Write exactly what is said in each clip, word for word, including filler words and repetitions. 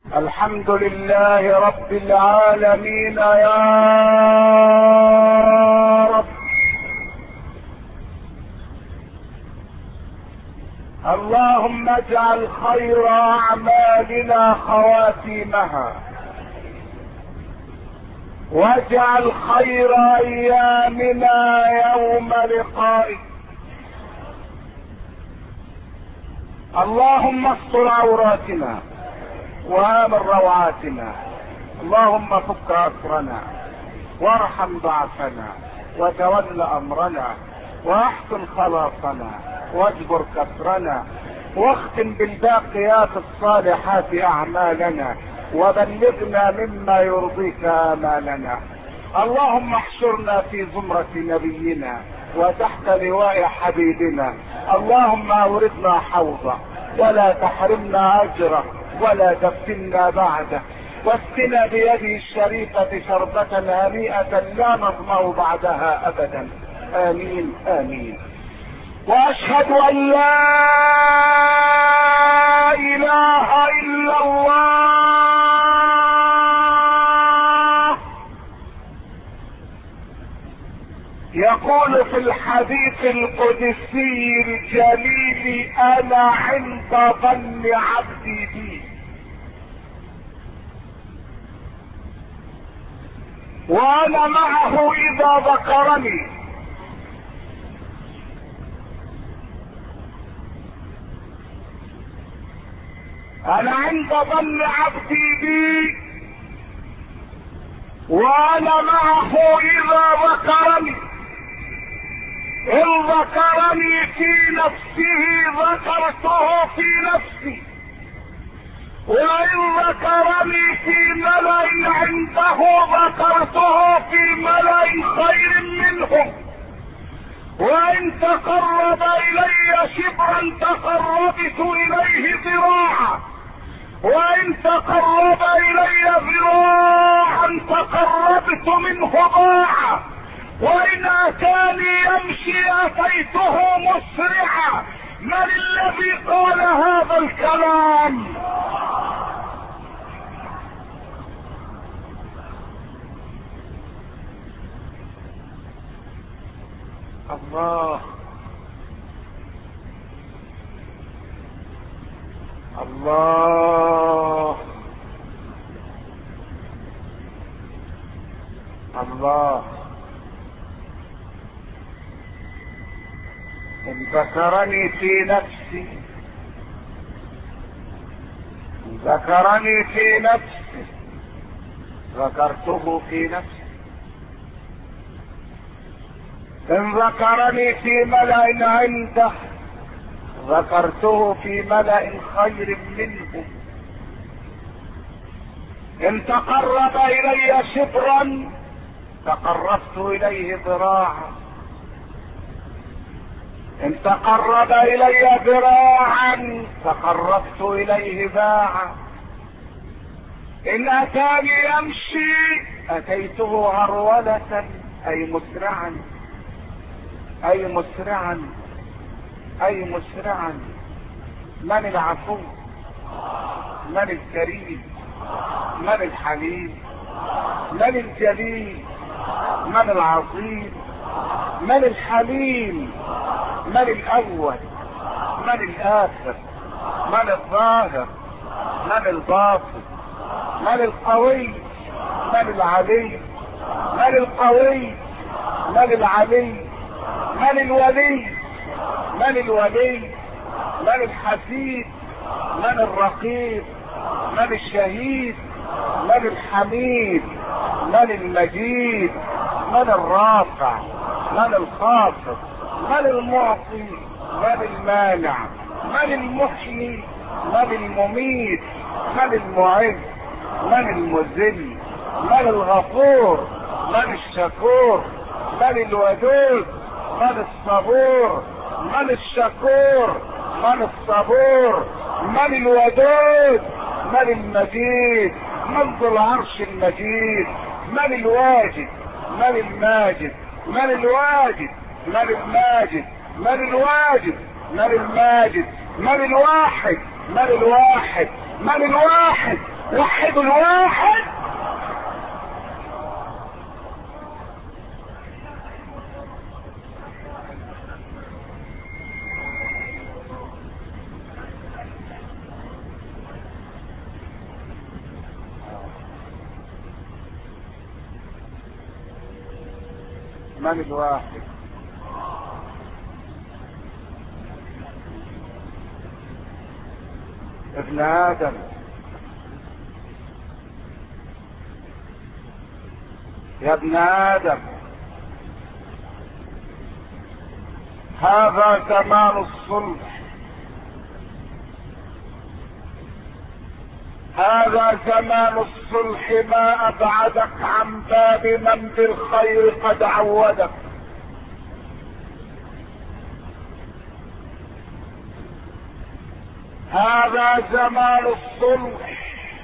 الحمد لله رب العالمين يا رب. اللهم اجعل خير اعمالنا خواتيمها، واجعل خير ايامنا يوم لقائك. اللهم استر عوراتنا وامن روعاتنا، اللهم فك اسرنا وارحم ضعفنا وتول امرنا واحسن خلاصنا واجبر كسرنا، واختم بالباقيات الصالحات اعمالنا، وبلغنا مما يرضيك امالنا. اللهم احشرنا في زمرة نبينا وتحت لواء حبيبنا. اللهم اوردنا حوضه ولا تحرمنا اجره ولا تفتنا بعده، واسقنا بيده الشريفة شربة هنيئة لا نظمأ بعدها ابدا. امين امين. واشهد ان لا اله الا الله. يقول في الحديث القدسي الجليل: انا عند ظن عبدي بي، وانا معه اذا ذكرني. انا عند ظن عبدي بي وانا معه اذا ذكرني. ان ذكرني في نفسه ذكرته في نفسي، وان ذكرني في ملأ عنده ذكرته في ملأ خير منهم. وان تقرب الي شبرا تقربت اليه ذراعا، وان تقرب الي ذراعا تقربت منه باعا، وان اتاني يمشي اتيته مسرعا. من الذي قال هذا الكلام؟ الله الله الله. ان ذكرني في نفسي ان ذكرني في نفسي ذكرته في نفسي. ان ذكرني في ملأ عنده ذكرته في ملأ خير منه. ان تقرب الي شبرا تقربت اليه ذراعا، ان تقرب الي ذراعا تقربت اليه باعا، ان اتاني يمشي اتيته هرولة اي مسرعا اي مسرعا اي مسرعا. من العفو؟ من الكريم؟ من الحليم؟ من الجليل؟ من العظيم؟ من الحليم؟ من الاول؟ من الاخر؟ من الظاهر؟ من الباطن؟ من القوي؟ من العلي؟ من القوي؟ من العلي؟ من الولي؟ من الولي؟ من الحسيب؟ من الرقيب؟ من الشهيد؟ من الحميد؟ من المجيد؟ من الرافع؟ من الخافض؟ من المعطي؟ من المانع؟ من المحيي؟ من المميت؟ من المعز؟ من المذل؟ من الغفور؟ من الشكور؟ من الودود؟ من الصبور؟ من الشكور؟ من الصبور؟ من الودود؟ من المجيد؟ من ذو العرش المجيد؟ من الواجد؟ من الماجد؟ من الواجد؟ من الماجد؟ من الواجد؟ من الماجد؟ من الواحد؟ من الواحد؟ من الواحد؟ الواحد الواحد. من الواحد؟ ابن آدم. يا ابن آدم، هذا زمان الصلح، هذا زمان الصلح، ما ابعدك عن باب من بالخير قد عودك. هذا زمان الصلح،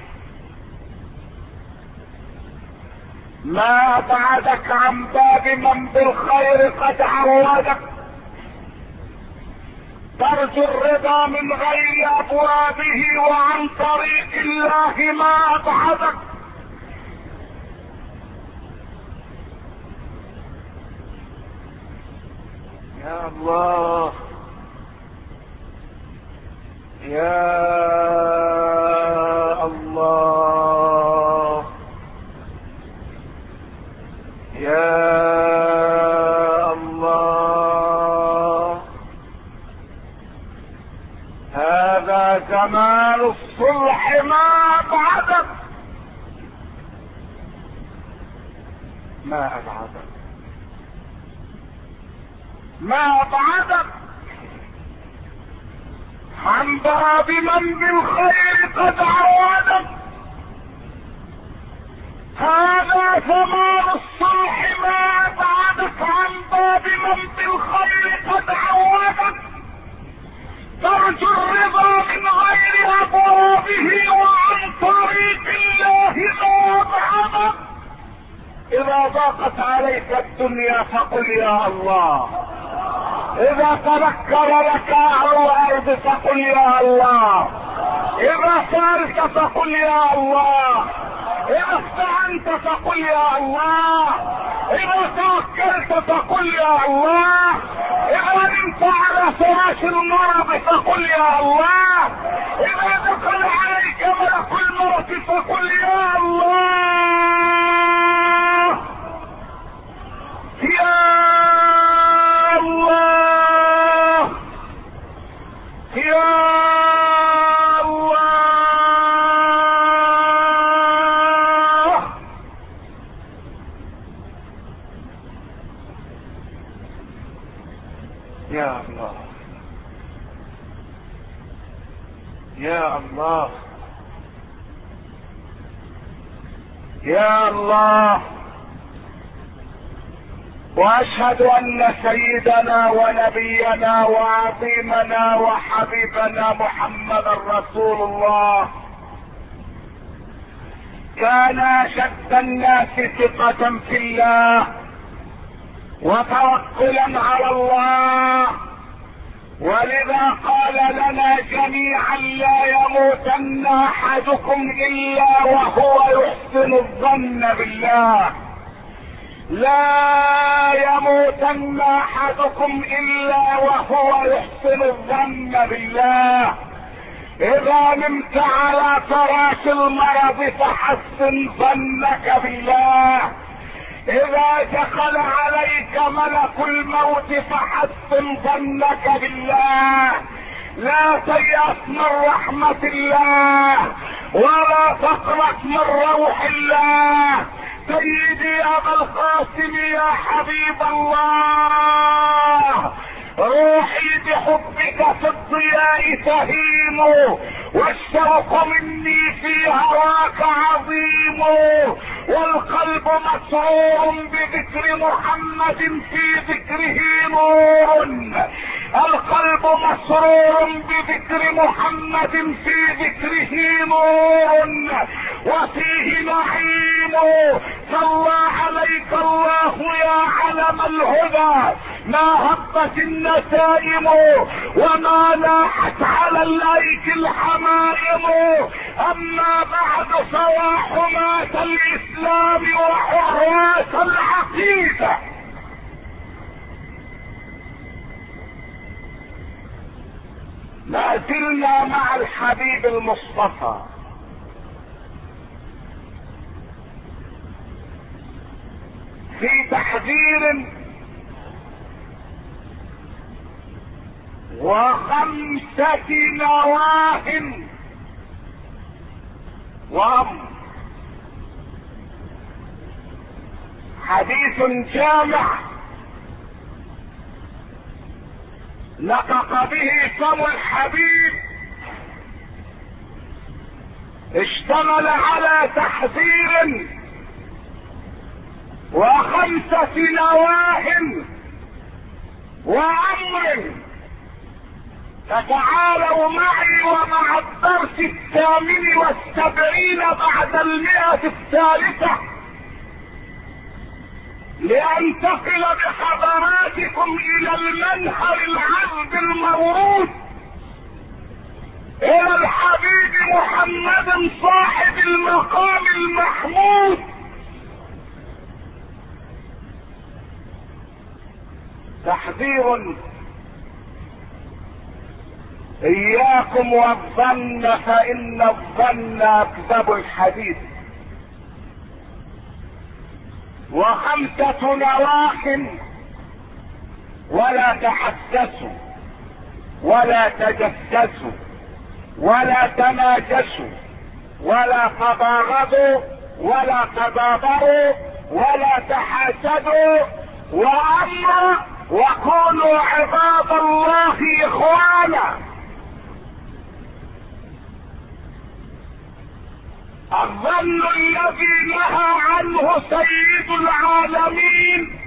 ما ابعدك عن باب من بالخير قد عودك. ترجو الرضا من غير ابوابه وعن طريق الله ما ابعدك. يا الله، يا الله، يا الله، هذا زمان الصلح ما ابعدك، ما ابعدك، ما ابعدك عن باب من بالخير قد عودك. هذا زمان الصلح، ما ابعدك عن باب من بالخير قد عودك. ترجو الرضا من غير ابوابه وعن طريق الله ما ابعدك. اذا ضاقت عليك الدنيا فقل يا الله، اذا تذكر لك اهل الارض فقل يا الله، اذا سألت فقل يا الله، اذا استعنت فقل يا الله، اذا توكلت فقل يا الله، اذا نمت على فراش المرض فقل يا الله، اذا دخل عليك ملك الموت فقل يا الله، يا الله، يا الله. يا الله، يا الله، يا الله. واشهد ان سيدنا ونبينا وعظيمنا وحبيبنا محمدا رسول الله كان اشد الناس ثقة في الله وتوكلا على الله، ولذا قال لنا جميعا لا يموتن احدكم الا وهو يحسن الظن بالله، لا يموتن احدكم الا وهو يحسن الظن بالله. اذا نمت على فراش المرض فحسن ظنك بالله، اذا دخل عليك ملك الموت فحسن ظنك بالله. لا تيأس من رحمة الله ولا تقلق من روح الله. سيدي ابا القاسم يا حبيب الله، روحي بحبك في الضياء تهيم، والشوق مني في هواك عظيم، والقلب مسرور بذكر محمد في ذكره نور، القلب مسرور بذكر محمد في ذكره نور وفيه نعيم. صلى عليك الله يا علم الهدى، ما هبت النسائم وما لاحت على الايك الحمائم. اما بعد فوا حماة الاسلام وحراس العقيدة، ما زلنا مع الحبيب المصطفى في تحذير وخمسة نواه وأمر. حديث جامع نطق به فم الحبيب، اشتمل على تحذير وخمسة نواه وأمر. فتعالوا معي ومع الدرس الثامن والسبعين بعد المئة الثالثة لأنتقل بحضراتكم إلى المنهر العذب المورود، إلى الحبيب محمد صاحب المقام المحمود. تحذير: إياكم والظن فإن الظن أكذب الحديث. وخمسة نواه: ولا تحسسوا ولا تجسسوا ولا تناجشوا ولا تباغضوا ولا تدابروا ولا تحاسدوا. وأمر: وكونوا عباد الله إخوانا. الظن الذي نهى عنه سيد العالمين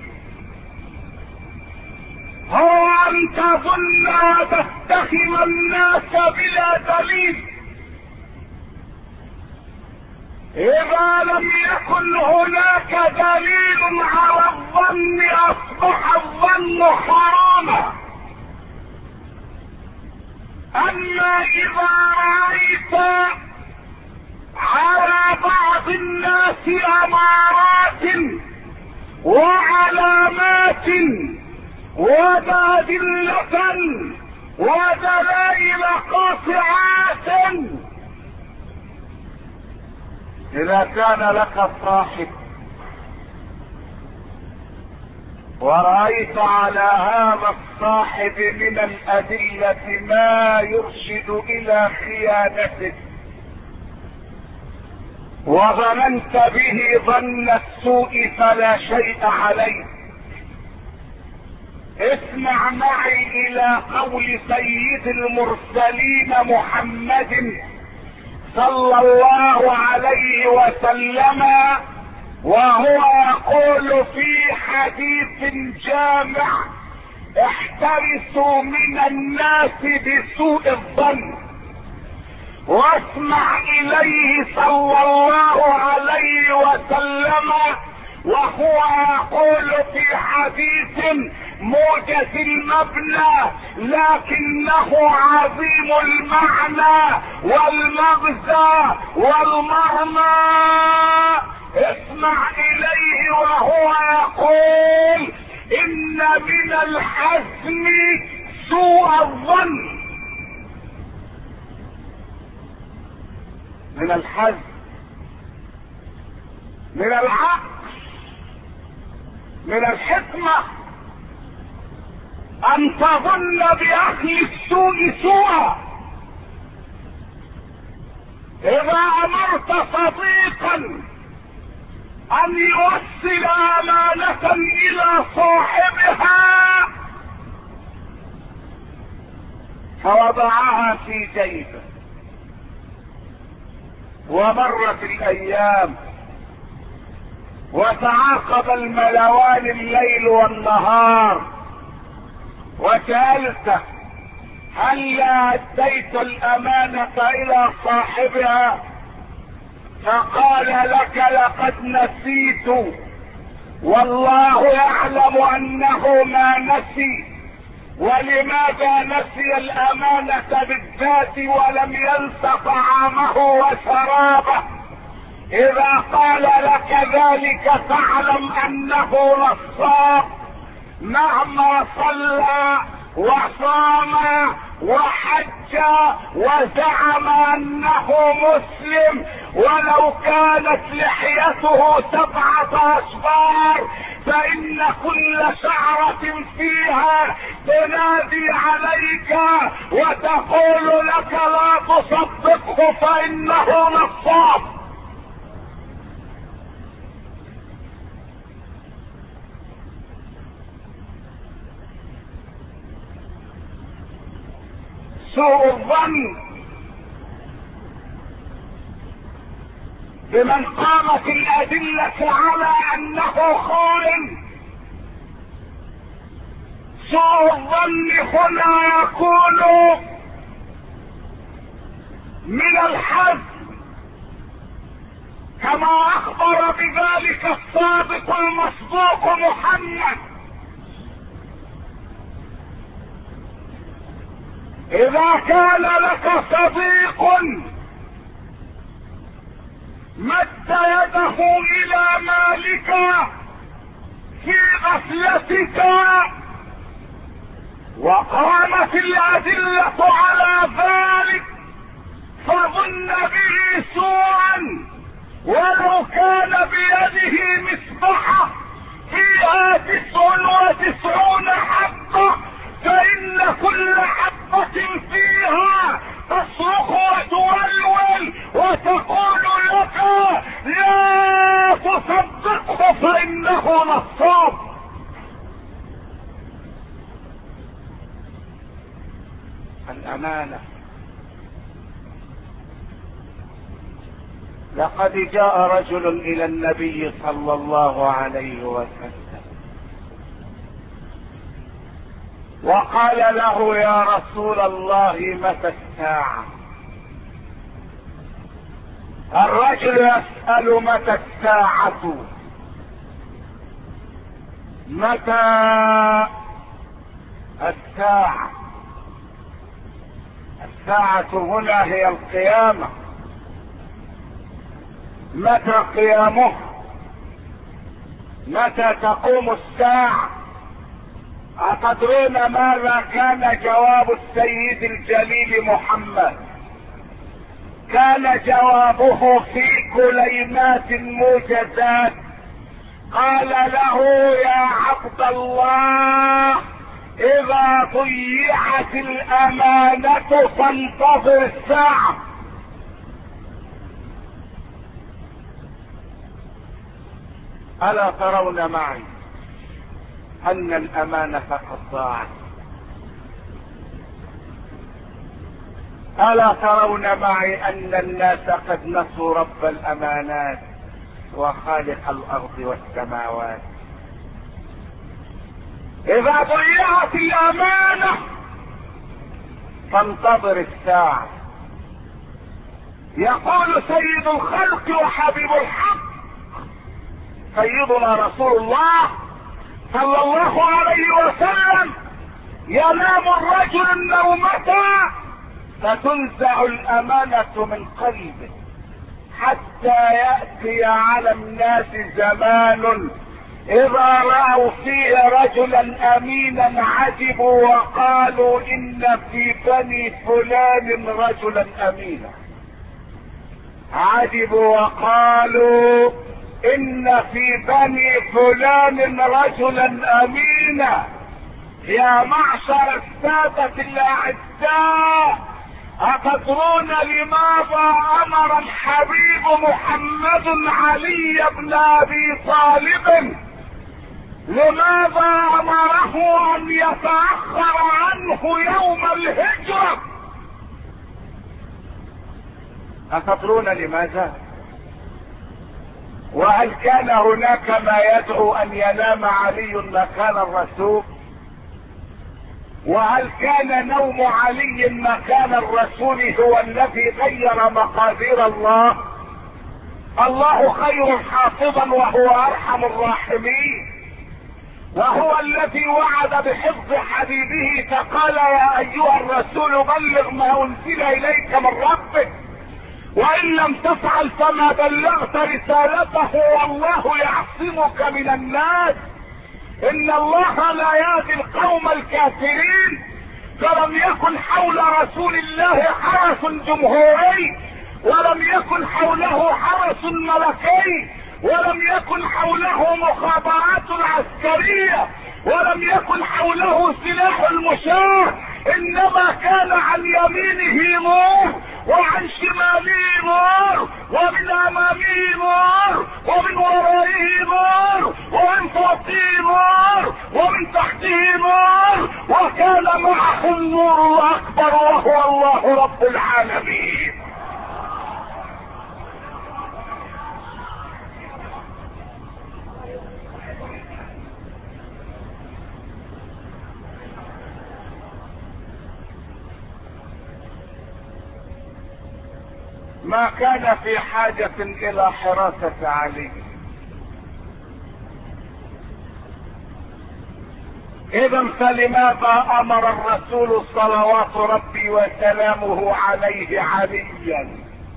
هو ان تظن وتتهم الناس بلا دليل. اذا لم يكن هناك دليل على الظن اصبح الظن حراما. اما اذا رايت على بعض الناس امارات وعلامات وأدلة ودلائل قاطعات، إذا كان لك صاحب ورأيت على هذا الصاحب من الأدلة ما يرشد إلى خيانته وظننت به ظن السوء فلا شيء عليه، اسمع معي الى قول سيد المرسلين محمد صلى الله عليه وسلم وهو يقول في حديث جامع: احترسوا من الناس بسوء الظن. واسمع اليه صلى الله عليه وسلم وهو يقول في حديث موجز المبنى لكنه عظيم المعنى والمغزى والمرمى: اسمع اليه وهو يقول: ان من الحزم سوء الظن. من الحزم، من العقل، من الحكمة ان تظن باهل السوء سوءا. اذا امرت صديقا ان يوصل امانة الى صاحبها فوضعها في جيبه ومرت الايام وتعاقب الملوان الليل والنهار وسألته: هل اديت الامانة الى صاحبها؟ فقال لك: لقد نسيت، والله يعلم انه ما نسي، ولماذا نسي الامانة بالذات ولم ينس طعامه وشرابه؟ اذا قال لك ذلك فاعلم انه نصاب، مهما صلى وصام وحج وزعم انه مسلم، ولو كانت لحيته سبعة اشبار فان كل شعرة فيها تنادي عليك وتقول لك لا تصدقه فانه نصاب. سوء الظن بمن قامت الأدلة على أنه خائن. سوء الظن هنا يكون من الحزن، كما أخبر بذلك الصادق المصدوق محمد: إذا كان لك صديق مد يده إلى مالك في غفلتك وقامت الأدلة على ذلك فظن به سوءا، ولو كان بيده مصباح فيها تسع وتسعون حبة فإن كل حبة فيها تصرخ وتولول وتقول لك لا تصدقه فإنه نصاب. الأمانة. لقد جاء رجل إلى النبي صلى الله عليه وسلم وقال له: يا رسول الله متى الساعة؟ الرجل يسأل متى الساعة، متى الساعة؟ الساعة هنا هي القيامة. متى قيامه؟ متى تقوم الساعة؟ أتدرون ماذا كان جواب السيد الجليل محمد؟ كان جوابه في كلمات موجزات. قال له: يا عبد الله، إذا ضيعت الأمانة فانتظر الساعة. ألا ترون معي أن الأمانة قد ضاعت؟ ألا ترون معي أن الناس قد نسوا رب الأمانات وخالق الأرض والسماوات؟ إذا ضيعت الأمانة فانتظر الساعة. يقول سيد الخلق وحبيب الحق سيدنا رسول الله صلى الله عليه وسلم: ينام الرجل النومة فتنزع الأمانة من قلبه حتى يأتي على الناس زمان إذا رأوا فيه رجلا أمينا عجبوا وقالوا: إن في بني فلان رجلا أمينا. عجبوا وقالوا: إن في بني فلان رجلا أمينا. يا معشر السادة الأعزاء، أتدرون لماذا أمر الحبيب محمد علي بن أبي طالب؟ لماذا أمره أن يتأخر عنه يوم الهجرة؟ أتدرون لماذا؟ وهل كان هناك ما يدعو أن ينام علي مكان الرسول؟ وهل كان نوم علي مكان الرسول هو الذي غير مقادير الله؟ الله خير حافظا وهو ارحم الراحمين. وهو الذي وعد بحفظ حبيبه فقال يا ايها الرسول بلغ ما انزل اليك من ربك وان لم تفعل فما بلغت رسالته والله يعصمك من الناس ان الله لا يهدي القوم الكافرين. فلم يكن حول رسول الله حرس جمهوري ولم يكن حوله حرس ملكي ولم يكن حوله مخابرات عسكرية ولم يكن حوله سلاح المشاة، انما كان عن يمينه نور وعن شماله نور ومن امامه نور ومن ورائه نور ومن فوقه نور ومن تحته نور وكان معه النور الاكبر وهو الله رب العالمين. ما كان في حاجة الى حراسة علي. اذا فلماذا امر الرسول صلوات ربي وسلامه عليه عليا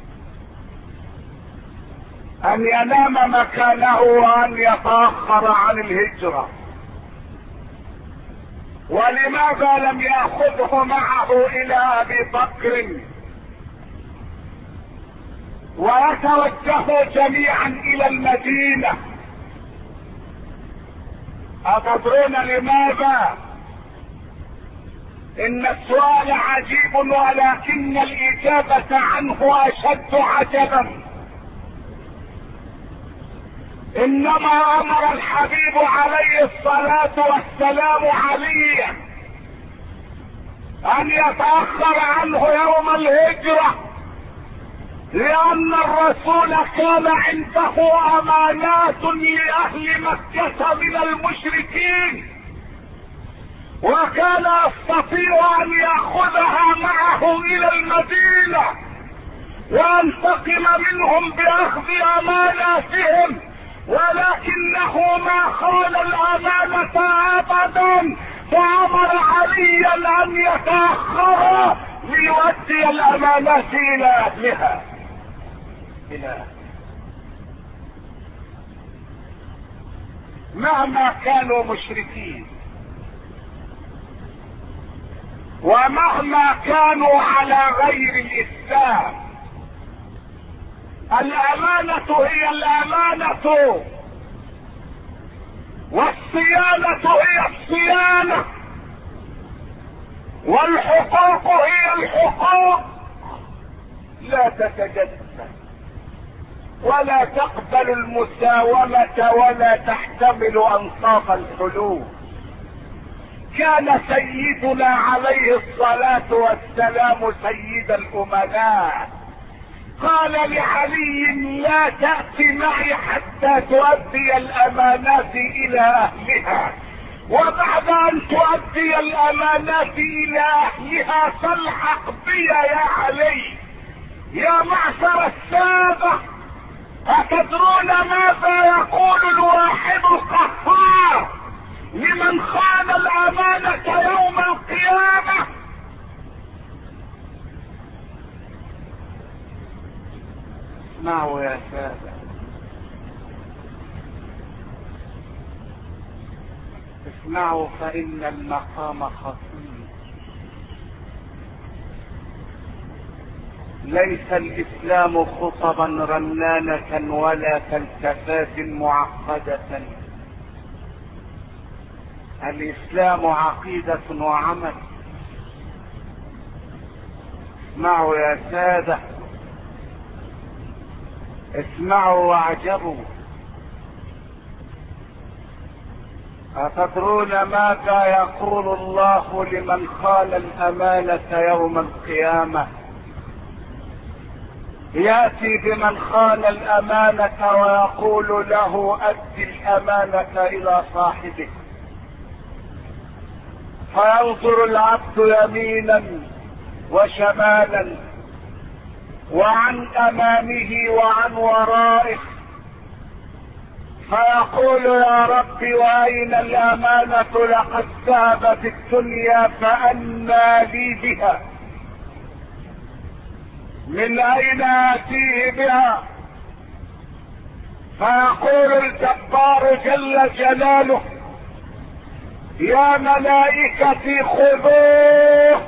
ان ينام مكانه وان يتأخر عن الهجرة؟ ولماذا لم يأخذه معه الى ابي بكر ويتوجهوا جميعا الى المدينة؟ أتدرون لماذا؟ ان السؤال عجيب ولكن الاجابة عنه اشد عجبا. انما امر الحبيب عليه الصلاة والسلام عليا ان يتأخر عنه يوم الهجرة لان الرسول كان عنده امانات لاهل مكة من المشركين وكان يستطيع ان ياخذها معه الى المدينة وينتقم منهم باخذ اماناتهم، ولكنه ما خان الامانة ابدا فامر عليا ان يتأخر ليؤدي الامانات الى اهلها. إله. مهما كانوا مشركين ومهما كانوا على غير الاسلام الامانة هي الامانة والصيانة هي الصيانة والحقوق هي الحقوق لا تتجدد ولا تقبل المساومة ولا تحتمل انصاف الحلول. كان سيدنا عليه الصلاة والسلام سيد الامناء قال لعلي لا تأتي معي حتى تؤدي الامانات الى اهلها، وبعد ان تؤدي الامانات الى اهلها فالحق بي يا علي. يا معشر السادة، أتدرون ماذا يقول الواحد القهار لمن خان الامانة يوم القيامة؟ اسمعوا يا سادة، اسمعوا فإن المقام خطير. ليس الإسلام خطبا رنانة ولا فلسفات معقدة. الإسلام عقيدة وعمل. اسمعوا يا سادة، اسمعوا واعجبوا. أتدرون ماذا يقول الله لمن خان الأمانة يوم القيامة؟ يأتي بمن خان الأمانة ويقول له أد الأمانة إلى صاحبه، فينظر العبد يمينا وشمالا وعن أمامه وعن ورائه، فيقول يا رب واين الامانة؟ لقد ذهبت الدنيا فأنى لي بها، من اين اتيه بها؟ فيقول الجبار جل جلاله يا ملائكتي خذوه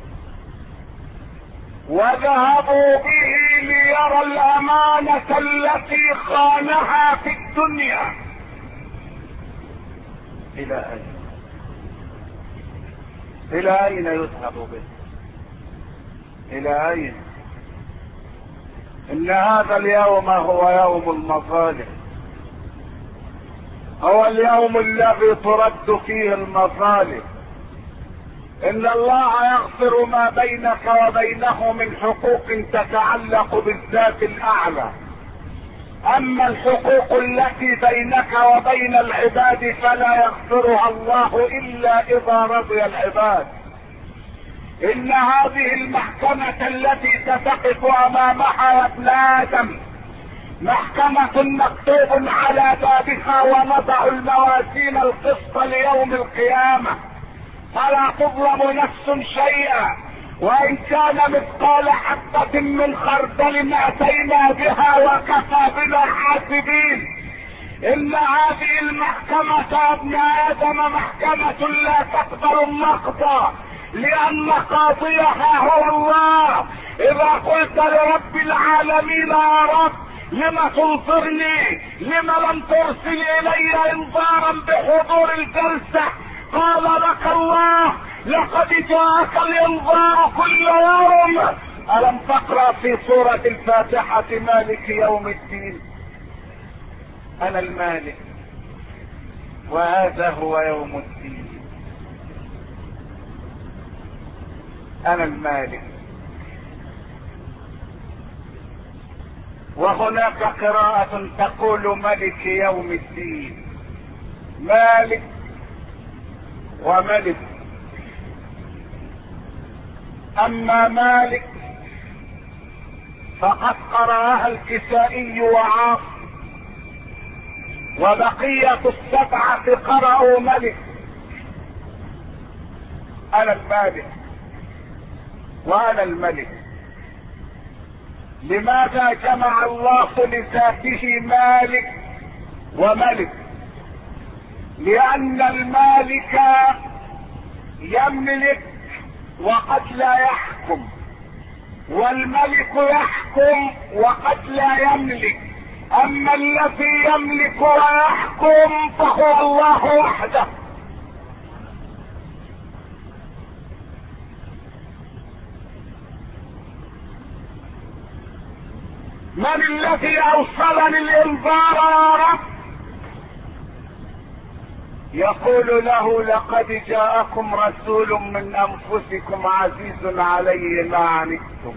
وذهبوا به ليرى الامانة التي خانها في الدنيا. الى اين الى اين يذهب به؟ الى اين؟ ان هذا اليوم هو يوم المظالم، هو اليوم الذي ترد فيه المظالم. ان الله يغفر ما بينك وبينه من حقوق تتعلق بالذات الاعلى، اما الحقوق التي بينك وبين العباد فلا يغفرها الله الا اذا رضي العباد. ان هذه المحكمة التي ستقف امامها يا ابن ادم محكمة مكتوب على بابها ونضع الموازين القسط ليوم القيامة فلا تظلم نفس شيئا، وان كان مثقال حبة من خردل اتينا بها وكفى بنا حاسبين. ان هذه المحكمة يا ابن ادم محكمة لا تقبل النقض، لان قاضيها هو الله. اذا قلت لرب العالمين يا رب لما تنصرني، لما لم ترسل الي انذارا بحضور الجلسة، قال لك الله لقد جاءك الانذار كل يوم. الم تقرأ في سورة الفاتحة مالك يوم الدين؟ انا المالك وهذا هو يوم الدين. انا المالك. وهناك قراءة تقول ملك يوم الدين، مالك وملك. اما مالك فقد قرأها الكسائي وعاصم، وبقية السبعة قرأوا ملك. انا المالك وانا الملك. لماذا جمع الله لذاته مالك وملك؟ لان المالك يملك وقد لا يحكم، والملك يحكم وقد لا يملك. اما الذي يملك ويحكم فهو الله وحده. من الذي اوصلني الانذار يا رب؟ يقول له لقد جاءكم رسول من انفسكم عزيز عليه ما عنتم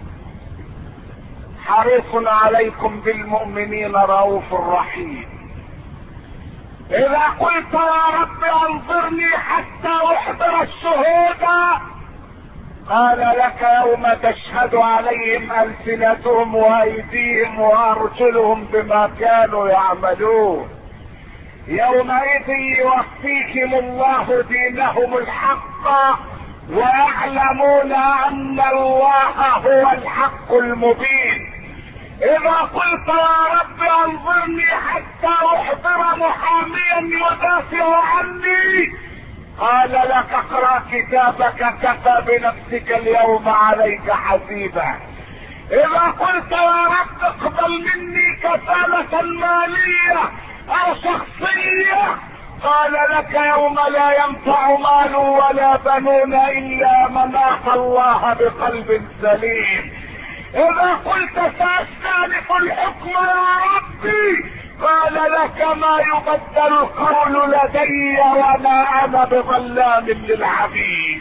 حريص عليكم بالمؤمنين رؤوف رحيم. اذا قلت يا رب انظرني حتى احضر الشهود، قال لك يوم تشهد عليهم ألسنتهم وأيديهم وأرجلهم بما كانوا يعملون، يومئذ يوفيهم الله دينهم الحق ويعلمون أن الله هو الحق المبين. إذا قلت يا رب انظرني حتى أحضر محاميا يدافع عني، قال لك اقرأ كتابك كفى بنفسك اليوم عليك حسيبا. اذا قلت يا رب اقبل مني كفالة مالية او شخصية، قال لك يوم لا ينفع مال ولا بنون الا من اتى الله بقلب سليم. اذا قلت ساستأنف الحكم يا ربي، قال لك ما يبدل القول لدي وما انا بظلام للعبيد.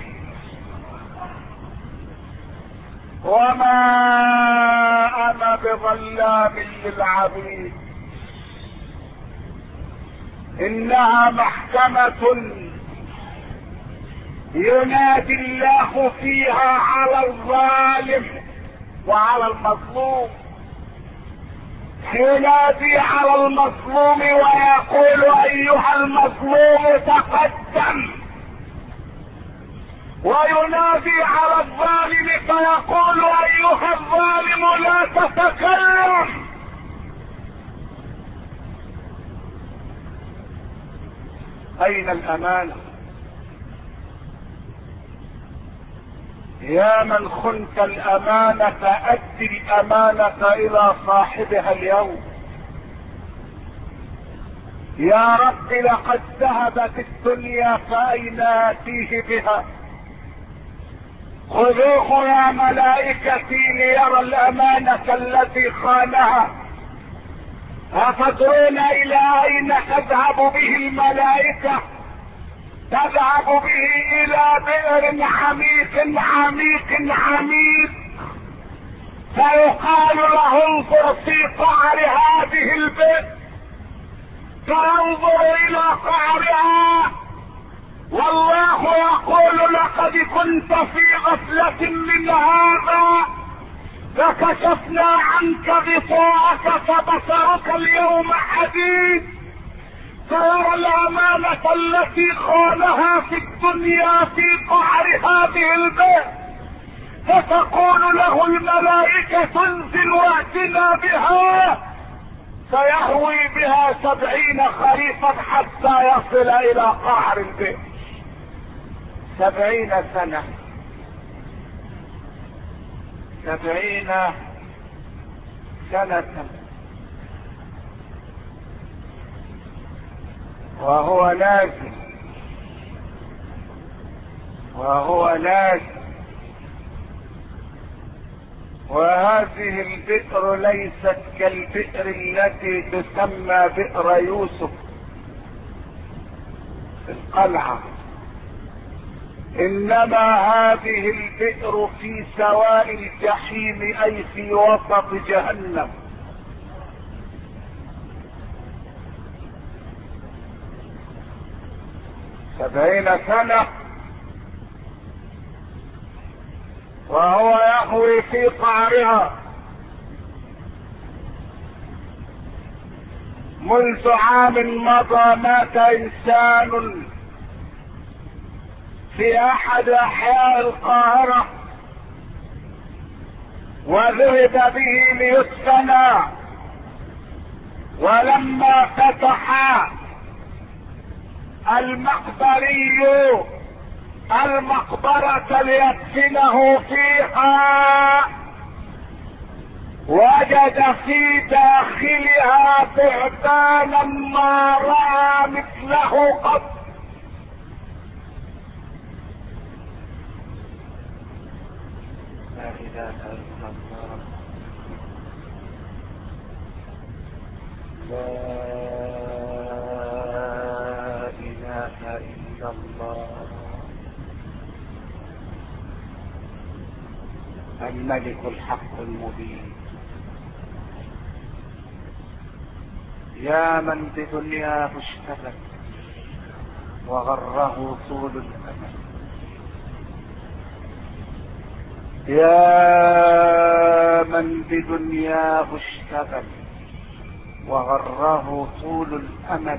وما انا بظلام للعبيد. انها محكمة ينادي الله فيها على الظالم وعلى المظلوم. ينادي على المظلوم ويقول ايها المظلوم تقدم، وينادي على الظالم فيقول ايها الظالم لا تتكلم. اين الامانة؟ يا من خنت الامانة ادِ الامانة الى صاحبها اليوم. يا رب لقد ذهبت الدنيا فاين اتيه بها؟ خذوه يا ملائكتي ليرى الامانة التي خانها. أتدرون الى اين تذهب به الملائكة؟ تذهب به الى بئر عميق عميق عميق، فيقال له انظر في قعر هذه البئر، فينظر الى قعرها والله يقول لقد كنت في غفلة من هذا فكشفنا عنك غطاءك فبصرك اليوم حديد. فيرى الامانة التي خانها في الدنيا في قعر هذه البئر، فتقول له الملائكة انزل واتنا بها، فيهوي بها سبعين خريفا حتى يصل الى قعر البئر. سبعين سنة، سبعين سنة، وهو نازل وهو نازل وهذه البئر ليست كالبئر التي تسمى بئر يوسف في القلعة، انما هذه البئر في سواء الجحيم اي في وسط جهنم. سبعين سنة وهو يهوي في قعرها. منذ عام مضى مات انسان في احد احياء القاهرة وذهب به ليدفن، ولما فتح المقبري المقبرة ليدفنه فيها وجد في داخلها ثعبانا ما رأى مثله قط. لا اله الا الله، لا اله الا الله. الملك الحق المبين. يا من بدنياه اشتبك وغره طول الامل، يا من بدنياه اشتبك وغره طول الامل.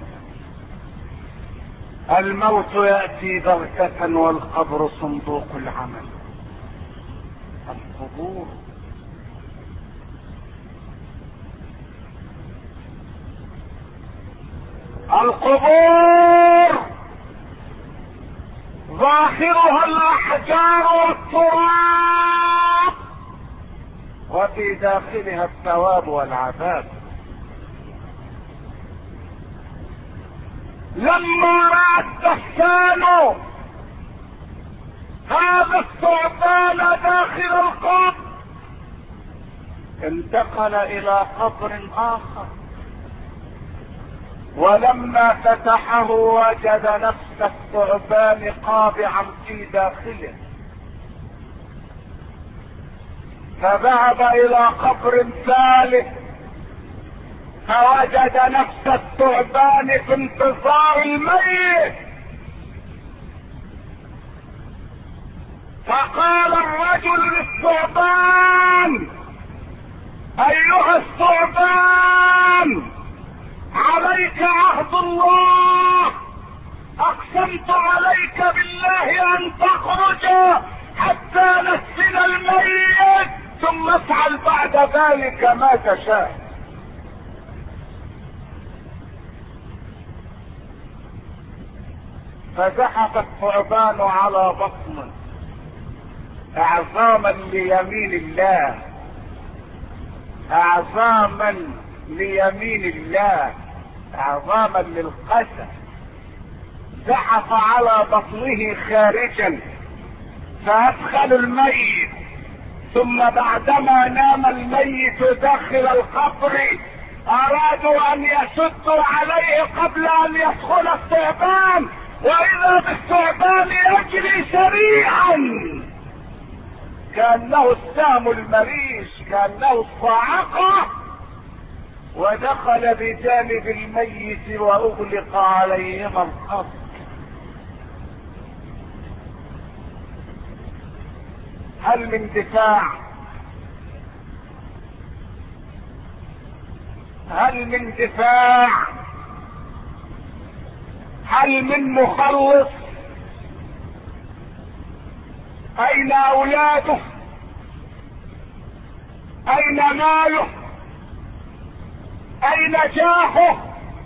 الموت يأتي بغتة والقبر صندوق العمل. القبور القبور ظاهرها الاحجار والتراب وفي داخلها الثواب والعذاب. لما رأى الدهشان هذا الثعبان داخل القبر انتقل الى قبر اخر، ولما فتحه وجد نفس الثعبان قابعا في داخله، فذهب الى قبر ثالث فوجد نفس الثعبان في انتظار الميت. فقال الرجل للثعبان ايها الثعبان عليك عهد الله، اقسمت عليك بالله ان تخرج حتى نسل الميت ثم افعل بعد ذلك ما تشاء. فزحف الثعبان على بطنه اعظاما ليمين الله، اعظاما ليمين الله، اعظاما للقسم. زحف على بطنه خارجا فادخل الميت، ثم بعدما نام الميت داخل القبر ارادوا ان يسدوا عليه قبل ان يدخل الثعبان، واذا بالثعبان يجري سريعا كانه السهم المريش، كانه الصاعقه، ودخل بجانب الميت واغلق عليهما القبر. هل من دفاع؟ هل من دفاع؟ هل من مخلص؟ اين اولاده؟ اين ماله؟ اين جاهه؟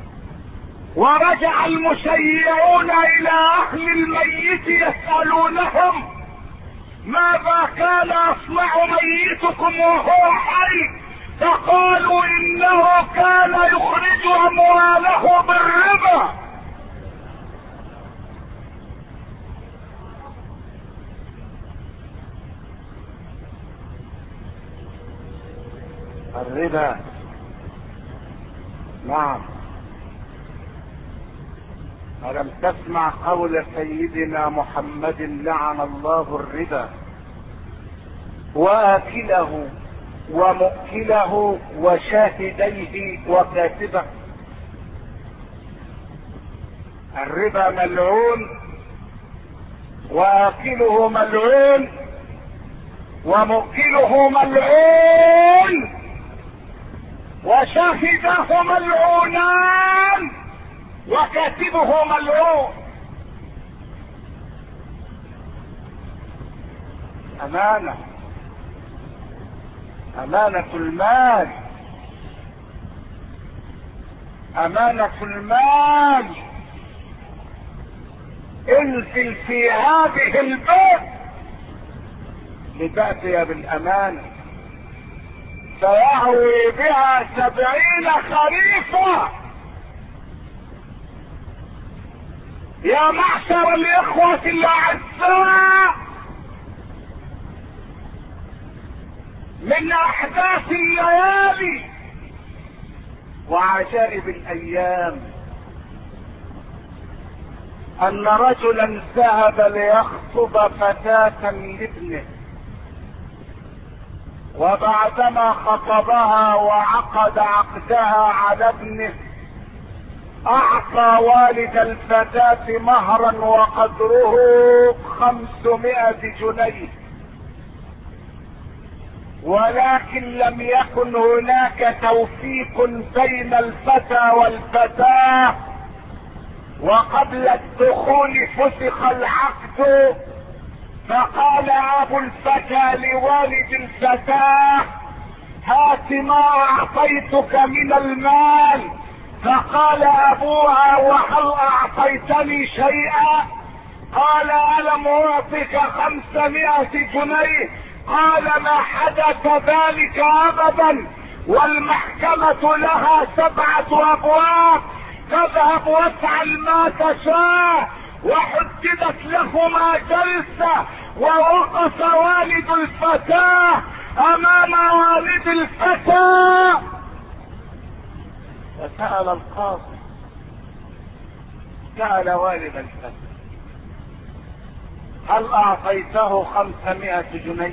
ورجع المشيعون الى اهل الميت يسألونهم ماذا كان يصنع ميتكم وهو حي؟ فقالوا انه كان يخرج امواله بالربا. الربا، نعم. ألم تسمع قول سيدنا محمد لعن الله الربا وآكله ومؤكله وشاهديه وكاتبه؟ الربا ملعون، وآكله ملعون، ومؤكله ملعون، وشاهده ملعونان، وكاتبه ملعون. أمانة، أمانة المال، أمانة المال. انزل في هذه البيت لتأتي بالأمانة سيهوي بها سبعين خريفا. يا معشر الإخوة الأعزاء، من أحداث الليالي وعجائب الأيام أن رجلا ذهب ليخطب فتاة لابنه، وبعدما خطبها وعقد عقدها على ابنه اعطى والد الفتاة مهرا وقدره خمسمائة جنيه، ولكن لم يكن هناك توفيق بين الفتى والفتاة، وقبل الدخول فسخ العقد. فقال ابو الفتى لوالد الفتاة هات ما اعطيتك من المال. فقال ابوها وهل اعطيتني شيئا؟ قال الم اعطك خمسمائة جنيه؟ قال ما حدث ذلك ابدا، والمحكمة لها سبعة ابواب، تذهب وافعل ما تشاء. وحددت لهما جلسة، ووقف والد الفتاة امام والد الفتاة فسأل القاضي، سأل والد الفتاة هل اعطيته خمسمائة جنيه؟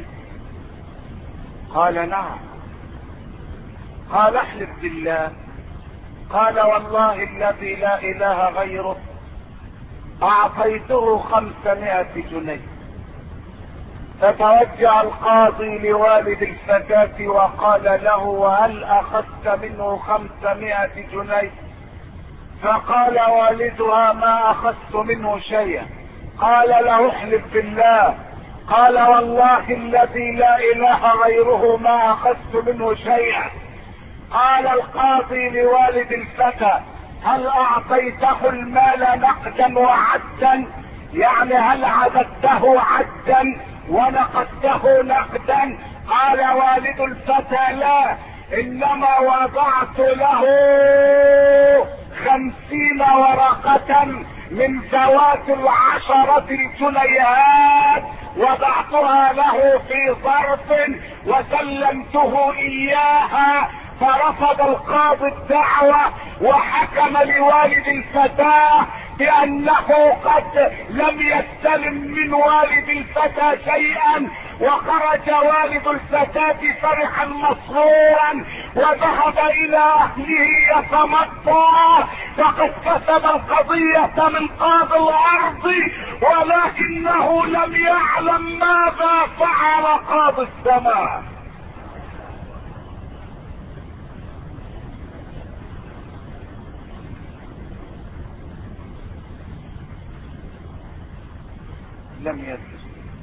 قال نعم. قال احلف بالله. قال والله الذي لا اله غيره اعطيته خمسمائة جنيه. فتوجه القاضي لوالد الفتاة وقال له: هل اخذت منه خمسمائة جنيه؟ فقال والدها: ما اخذت منه شيئا. قال له: احلف بالله. قال: والله الذي لا اله غيره ما اخذت منه شيئا. قال القاضي لوالد الفتى: هل اعطيته المال نقدا وعدا؟ يعني هل عددته عدا ونقدته نقدا؟ قال والد الفتى: لا، انما وضعت له خمسين ورقة من ذوات العشرة الجنيهات، وضعتها له في ظرف وسلمته اياها. فرفض القاضي الدعوة وحكم لوالد الفتاة بانه قد لم يستلم من والد الفتى شيئا. وخرج والد الفتاة فرحا مسرورا وذهب الى اهله يتمطى، فقد كسب القضية من قاضي الارض، ولكنه لم يعلم ماذا فعل قاضي السماء. لم يدري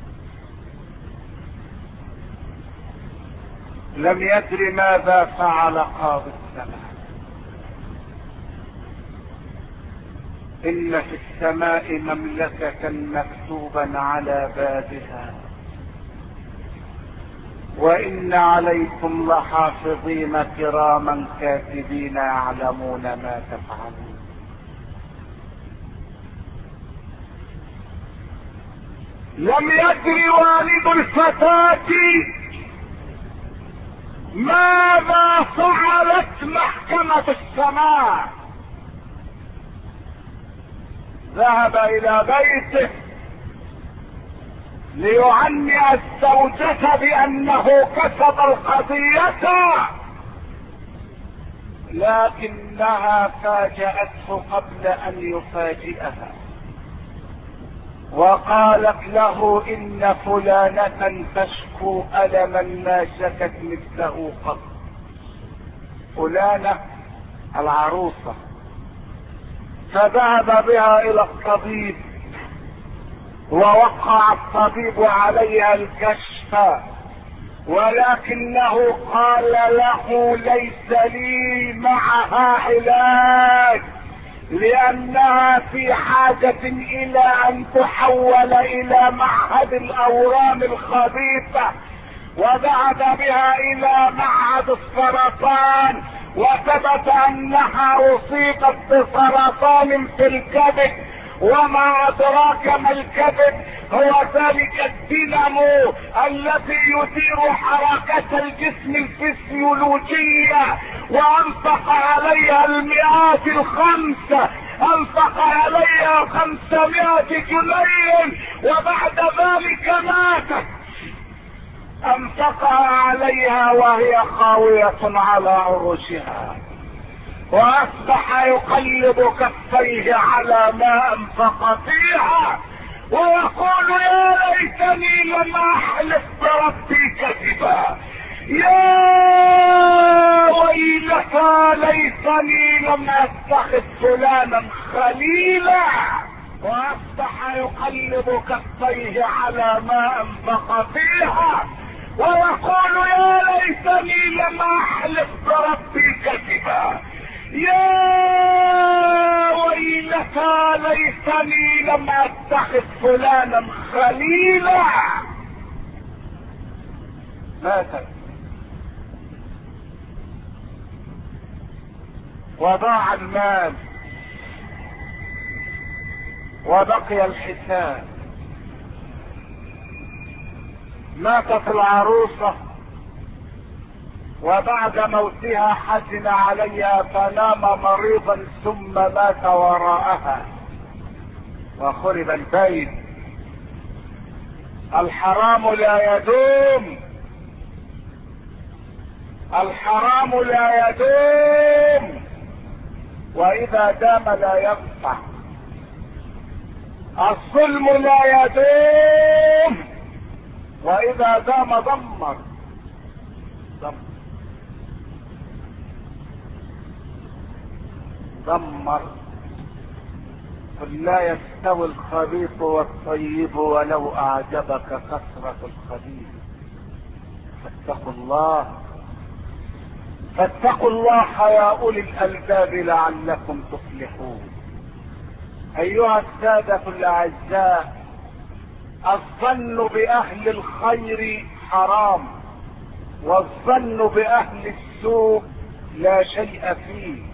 لم يدري ماذا فعل قاضي السماء. إن في السماء مملكة مكتوبا على بابها: وإن عليكم لحافظين كراما كاتبين يعلمون ما تفعلون. لم يدري والد الفتاة ماذا فعلت محكمة السماء. ذهب الى بيته ليعني الزوجة بانه كسب القضية، لكنها فاجأته قبل ان يفاجئها وقالت له: ان فلانة تشكو ألما ما شكت مثله قط. فلانة العروسة. فذهب بها الى الطبيب ووقع الطبيب عليها الكشف، ولكنه قال له: ليس لي معها علاج، لانها في حاجة الى ان تحول الى معهد الاورام الخبيثة. وذهب بها الى معهد السرطان، وثبت انها اصيبت بسرطان في الكبد. وما ادراك ما الكبد؟ هو ذلك الدينامو الذي يدير حركة الجسم الفسيولوجية. وانفق عليها المئات الخمسة، انفق عليها خمسمائة جنيه، وبعد ذلك ماتت. انفقها عليها وهي خاوية على عروشها، واصبح يقلب كفيه على ما انفق فيها ويقول: يا ليتني لم احلف بربي كذبا، يا ويلتى ليتني لم اتخذ فلانا خليلا. واصبح يقلب كفيه على ما انفق فيها ويقول: يا ليتني لم احلف بربي كذبا، يا ويلتى ليتني لم اتخذ فلانا خليلا. ماتت وضاع المال وبقي الحساب. ماتت العروسة، وبعد موتها حزن عليها فنام مريضا ثم مات وراءها وخرب البيت. الحرام لا يدوم، الحرام لا يدوم، واذا دام لا ينفع. الظلم لا يدوم، واذا دام دمر. دمر دمر. قل لا يستوي الخبيث والطيب ولو اعجبك كثرة الخبيث. فاتقوا الله فاتقوا الله يا اولي الالباب لعلكم تفلحون. ايها السادة الاعزاء، الظن باهل الخير حرام، والظن باهل السوء لا شيء فيه.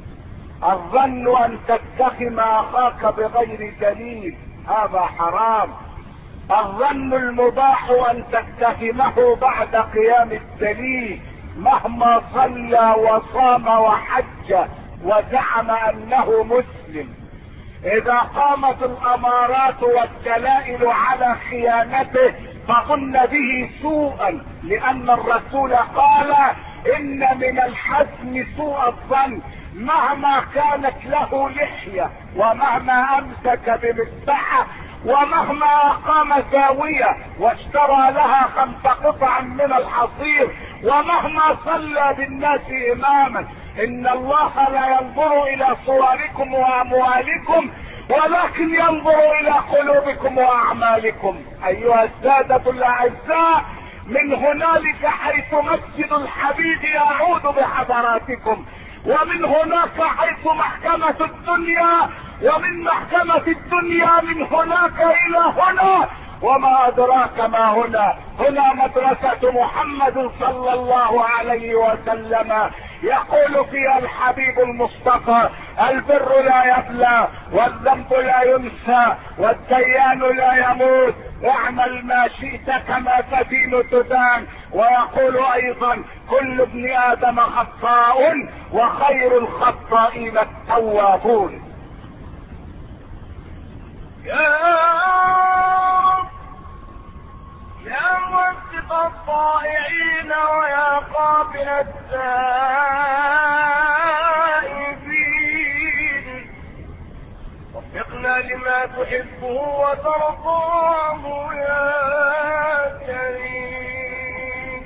الظن ان تتهم اخاك بغير دليل هذا حرام. الظن المباح ان تتهمه بعد قيام الدليل، مهما صلى وصام وحج وزعم انه مسلم. اذا قامت الامارات والدلائل على خيانته فظن به سوءا، لان الرسول قال ان من الحزم سوء الظن. مهما كانت له لحية، ومهما امسك بمسبحة، ومهما اقام زاوية واشترى لها خمس قطع من الحصير، ومهما صلى بالناس اماما، ان الله لا ينظر الى صوركم واموالكم ولكن ينظر الى قلوبكم واعمالكم. ايها السادة الاعزاء، من هنالك حيث مسجد الحبيب يعود بحضراتكم، ومن هناك حيث محكمة الدنيا، ومن محكمة الدنيا من هناك الى هنا، وما ادراك ما هنا. هنا مدرسة محمد صلى الله عليه وسلم، يقول فيها الحبيب المصطفى: البر لا يبلى، والذنب لا ينسى، والديان لا يموت، اعمل ما شئت كما تدين تدان. ويقول ايضا: كل ابن ادم خطاء وخير الخطائين التوابون. يا يا موفق الطائعين ويا قابل التائبين، وفقنا لما تحبه وترضاه يا كريم.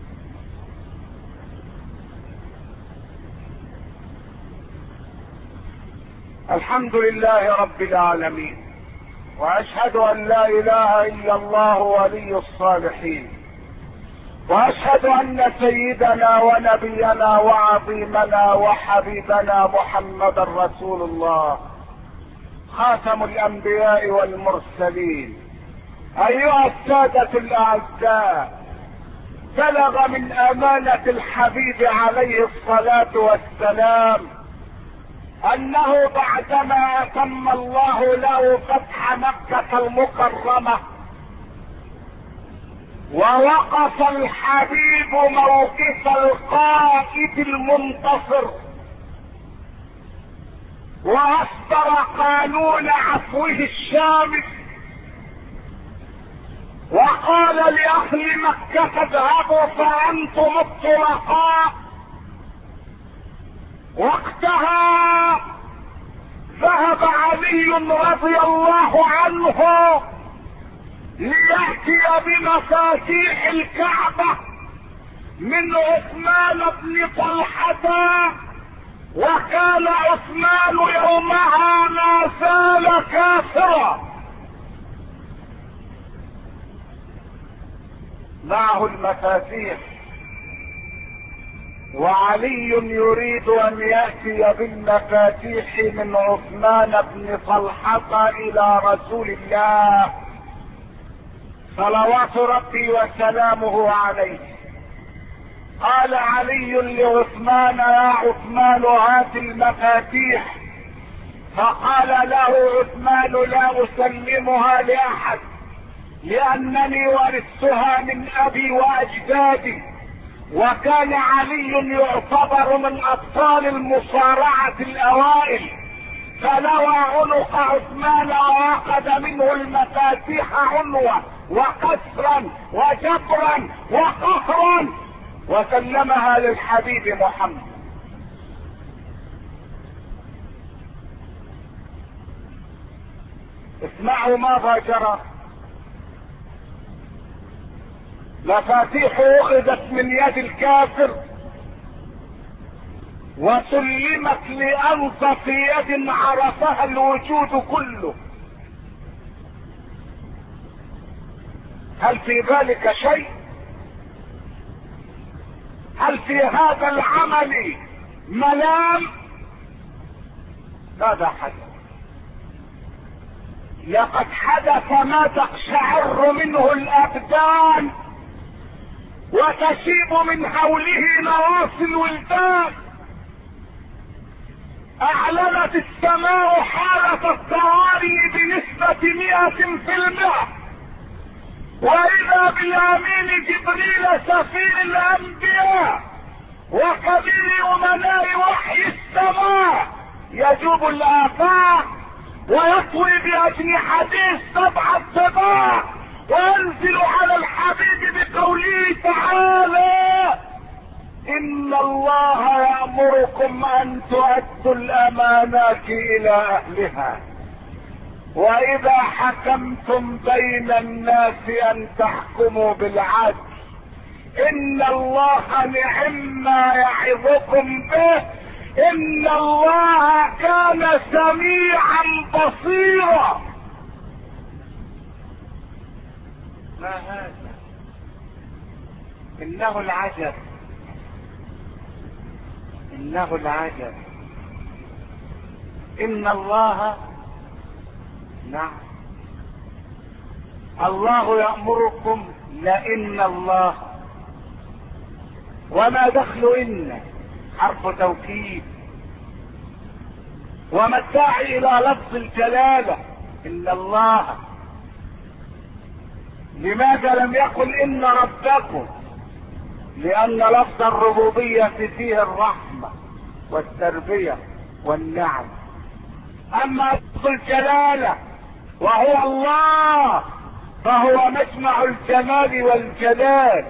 الحمد لله رب العالمين، واشهد ان لا اله الا الله ولي الصالحين، واشهد ان سيدنا ونبينا وعظيمنا وحبيبنا محمدا رسول الله، خاتم الانبياء والمرسلين. ايها السادة الاعزاء، بلغ من امانة الحبيب عليه الصلاة والسلام انه بعدما اتم الله له فتح مكة المكرمة ووقف الحبيب موقف القائد المنتصر واصدر قانون عفوه الشامل، وقال لاهل مكة: اذهبوا فانتم الطلقاء. وقتها ذهب علي رضي الله عنه ليأتي بمفاتيح الكعبة من عثمان بن طلحة، وكان عثمان يومها ما زال كافرا. معه المفاتيح، وعلي يريد ان يأتي بالمفاتيح من عثمان بن طلحة الى رسول الله صلوات ربي وسلامه عليه. قال علي لعثمان: يا عثمان هات المفاتيح. فقال له عثمان: لا اسلمها لاحد، لانني ورثتها من ابي واجدادي، وكان علي يعتبر من ابطال المصارعة الاوائل، فلوى عنق عثمان واخذ منه المفاتيح عنوة وكسرا وجبرا وقهرا، وسلمها للحبيب محمد. اسمعوا ماذا جرى. مفاتيح اخذت من يد الكافر وسلمت لانصف يد عرفها الوجود كله. هل في ذلك شيء؟ هل في هذا العمل ملام؟ ماذا حدث؟ لقد حدث ما تقشعر منه الابدان وتشيب من حوله نواصي الولدان. اعلنت السماء حالة الطوارئ بنسبة مئة في المئة، واذا بالامين جبريل سفير الانبياء وكبير امناء وحي السماء يجوب الافاق ويطوي باجنحته سبع السباع وينزل على الحبيب بقوله تعالى: ان الله يأمركم ان تؤدوا الامانات الى اهلها واذا حكمتم بين الناس ان تحكموا بالعدل ان الله نعم ما يعظكم به ان الله كان سميعا بصيرا. ما هذا؟ انه العجب، انه العجب. ان الله، نعم، الله يأمركم لئن الله، وما دخل ان حرف توكيد، وما الداعي الى لفظ الجلالة ان الله؟ لماذا لم يقل ان ربكم؟ لان لفظ الربوبية فيه الرحمة والتربية والنعم. اما لفظ الجلالة وهو الله فهو مجمع الجمال والجلال،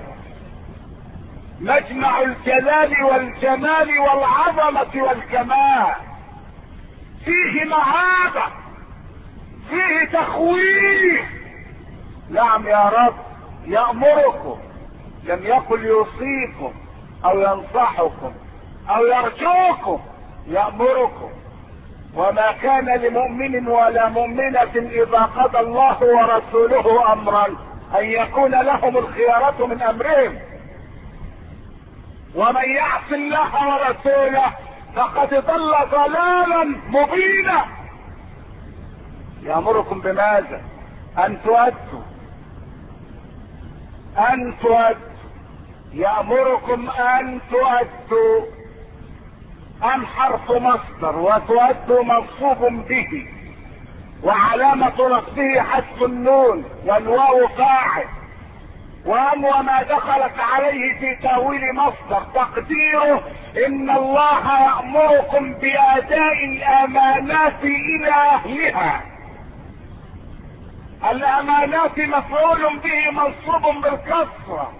مجمع الجلال والجمال والعظمة والكمال، فيه معابة، فيه تخويف. نعم يا رب يأمركم، لم يقل يوصيكم او ينصحكم او يرجوكم، يأمركم. وما كان لمؤمن ولا مؤمنة اذا قضى الله ورسوله امرا ان يكون لهم الخيارة من امرهم، ومن يعص الله ورسوله فقد ضل ضلالا مبينا. يأمركم بماذا؟ ان تؤدوا، ان تؤدوا، يأمركم ان تؤدوا. ان حرف مصدر وتؤدوا منصوب به وعلامة نصبه حذف النون والواو فاعل، وام وما دخلت عليه في تأويل مصدر تقديره ان الله يأمركم بأداء الامانات الى اهلها. الامانات مفعول به منصوب بالكسرة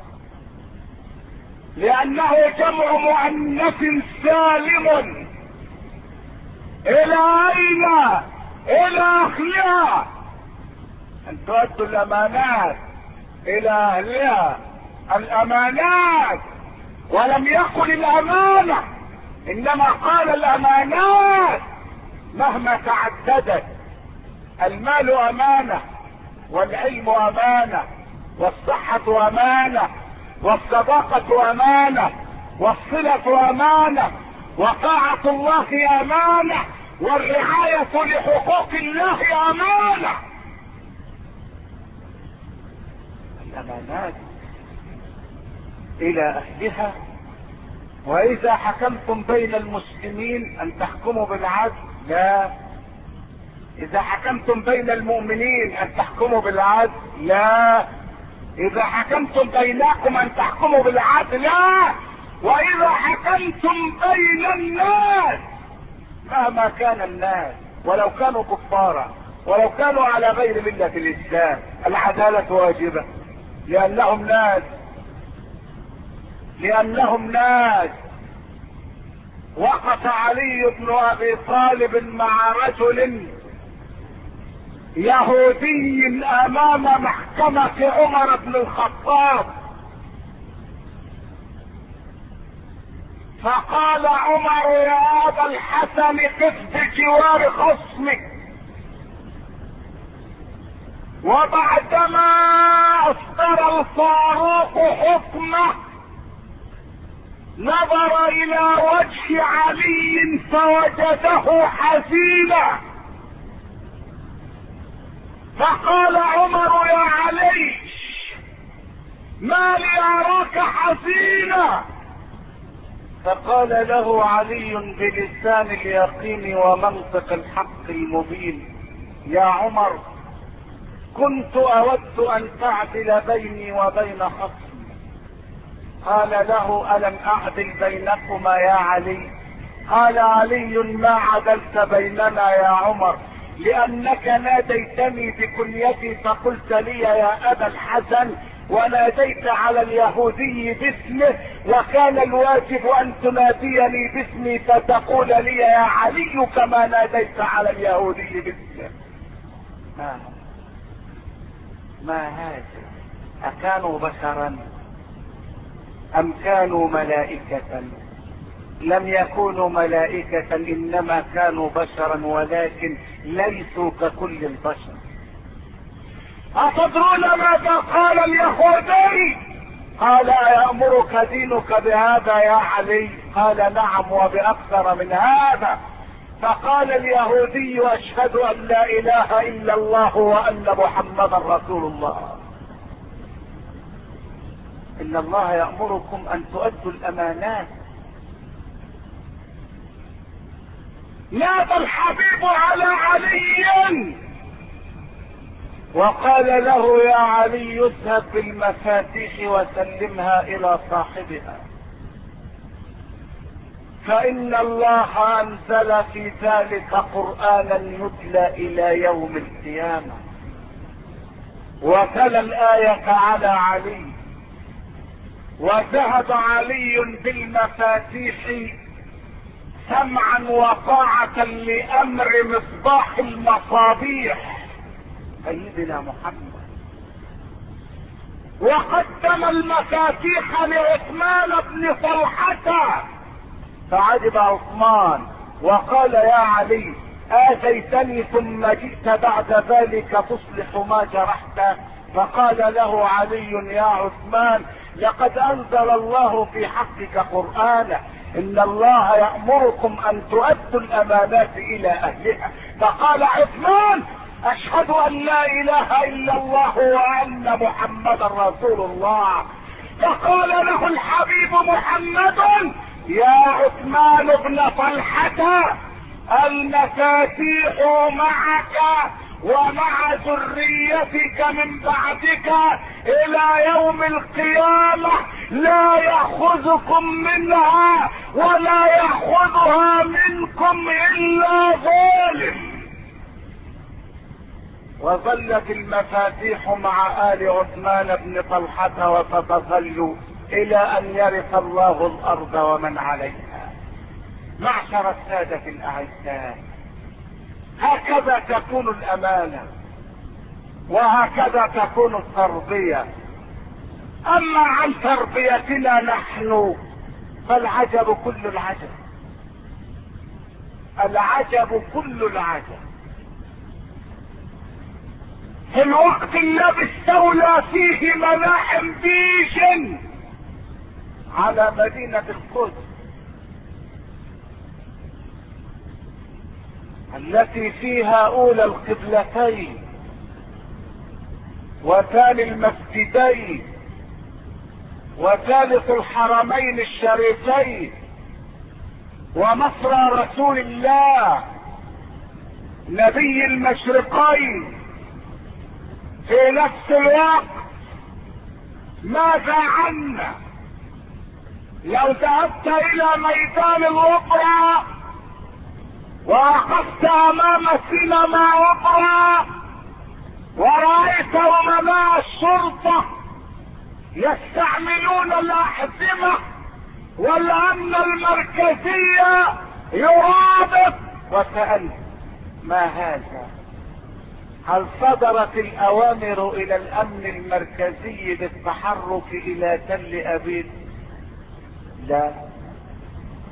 لانه جمع مؤنث سالم. الى اين؟ الى اهلها. ان تؤدوا الامانات الى اهلها، الامانات، ولم يقل الامانة انما قال الامانات مهما تعددت. المال امانة، والعلم امانة، والصحة امانة، والصداقة امانة، والصلة امانة، وطاعة الله امانة، والرعاية لحقوق الله امانة. الامانات الى اهلها. واذا حكمتم بين المسلمين ان تحكموا بالعدل، لا. اذا حكمتم بين المؤمنين ان تحكموا بالعدل، لا. اذا حكمتم بينكم ان تحكموا بالعدل، لا. واذا حكمتم بين الناس مهما كان الناس ولو كانوا كفارا ولو كانوا على غير ملة الاسلام، العدالة واجبة لانهم ناس، لانهم ناس. وقف علي بن ابي طالب مع رجل يهودي امام محكمة عمر بن الخطاب فقال عمر يا ابا الحسن قف بجوار خصمك. وبعدما اصدر الفاروق حكمه نظر الى وجه علي فوجده حزينا، فقال عمر يا علي ما لي اراك حزينا؟ فقال له علي بلسان اليقين ومنطق الحق المبين يا عمر كنت اود ان تعدل بيني وبين خصمي. قال له الم اعدل بينكما يا علي؟ قال علي ما عدلت بيننا يا عمر لانك ناديتني بكنيتي فقلت لي يا ابا الحسن وناديت على اليهودي باسمه، وكان الواجب ان تناديني باسمي فتقول لي يا علي كما ناديت على اليهودي باسمه. ما, ما هذا؟ اكانوا بشرا ام كانوا ملائكة؟ لم يكونوا ملائكة انما كانوا بشرا ولكن ليسوا ككل البشر. أتدرون ماذا قال اليهودي؟ قال أيأمرك دينك بهذا يا علي؟ قال نعم وبأكثر من هذا. فقال اليهودي أشهد أن لا إله إلا الله وأن محمدا رسول الله. إن الله يأمركم أن تؤدوا الأمانات. نادى الحبيب على علي وقال له يا علي اذهب بالمفاتيح وسلمها الى صاحبها، فان الله انزل في ذلك قرانا يتلى الى يوم القيامة. وتلا الآية على علي، وذهب علي بالمفاتيح سمعا وطاعة لامر مصباح المصابيح سيدنا محمد، وقدم المفاتيح لعثمان بن طلحة. فعجب عثمان وقال يا علي آتيتني ثم جئت بعد ذلك تصلح ما جرحت؟ فقال له علي يا عثمان لقد انزل الله في حقك قرآنا ان الله يأمركم ان تؤدوا الامانات الى اهلها. فقال عثمان اشهد ان لا اله الا الله وان محمدا رسول الله. فقال له الحبيب محمد يا عثمان بن طلحة المفاتيح معك ومع ذريتك من بعدك الى يوم القيامة، لا يأخذكم منها ولا يأخذها منكم الا ظالم. وظلت المفاتيح مع آل عثمان بن طلحة وتتظل الى ان يرث الله الارض ومن عليها. معشر السادة الاعزاء، هكذا تكون الامانة وهكذا تكون التربية. اما عن تربيتنا نحن فالعجب كل العجب، العجب كل العجب. في الوقت الذي استولى فيه ملاحم بيش على مدينة القدس التي فيها اولى القبلتين وثاني المسجدين وثالث الحرمين الشريفين ومصرى رسول الله نبي المشرقين. في نفس الوقت ماذا عنا لو ذهبت الى ميدان الاوبرا ووقفت امام سينما اوبرا ورأيت امناء الشرطة يستعملون الاحزمة والامن المركزية يرابط، وسألت ما هذا؟ هل صدرت الاوامر الى الامن المركزي بالتحرك الى تل ابيب؟ لا،